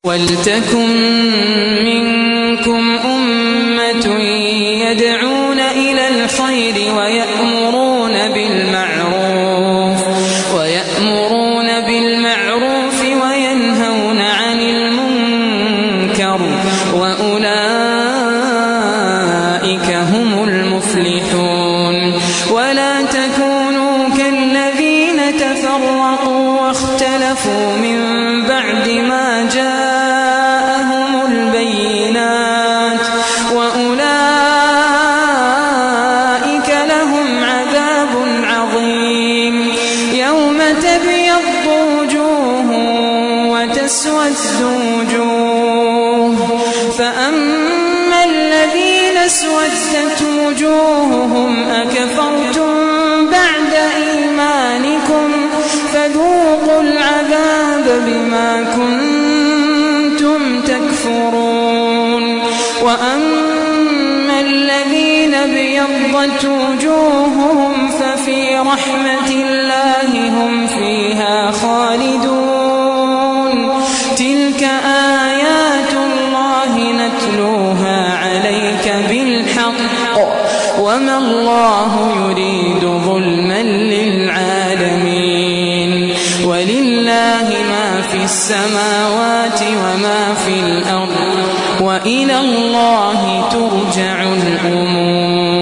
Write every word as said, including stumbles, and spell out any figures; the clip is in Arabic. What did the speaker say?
وَلْتَكُن مِّنكُمْ أُمَّةٌ يَدْعُونَ إِلَى الْخَيْرِ وَيَأْمُرُونَ بِالْمَعْرُوفِ وَيَأْمُرُونَ بِالْمَعْرُوفِ وَيَنْهَوْنَ عَنِ الْمُنكَرِ وَأُولَئِكَ هُمُ الْمُفْلِحُونَ وَلَا تَكُونُوا كَالَّذِينَ تَفَرَّقُوا وَاخْتَلَفُوا مِن بَعْدِ مَا جَاءَهُمُ الْبَيِّنَاتُ وَأُولَئِكَ لَهُمْ عَذَابٌ عَظِيمٌ يَوْمَ تَبْيَضُّ وُجُوهٌ وَتَسْوَدُّ وُجُوهٌ فَأَمَّا الَّذِينَ اسْوَدَّتْ وُجُوهُهُمْ أَكَفَرْتُم بَعْدَ إِيمَانِكُمْ فَذُوقُوا الْعَذَابَ بِمَا كُنتُمْ تَكْفُرُونَ وَأَمَّا الَّذِينَ ابْيَضَّتْ وُجُوهُهُمْ فَفِي رَحْمَةِ اللَّهِ هُمْ فِيهَا خَالِدُونَ تِلْكَ آيَاتُ اللَّهِ نَتْلُوهَا عَلَيْكَ بِالْحَقِّ وَمَا اللَّهُ يُرِيدُ ظُلْمًا لِّلْعَالَمِينَ وَلِلَّهِ مَا فِي السَّمَاوَاتِ وَمَا فِي الْأَرْضِ وَإِلَى اللَّهِ تُرْجَعُ الْأُمُورُ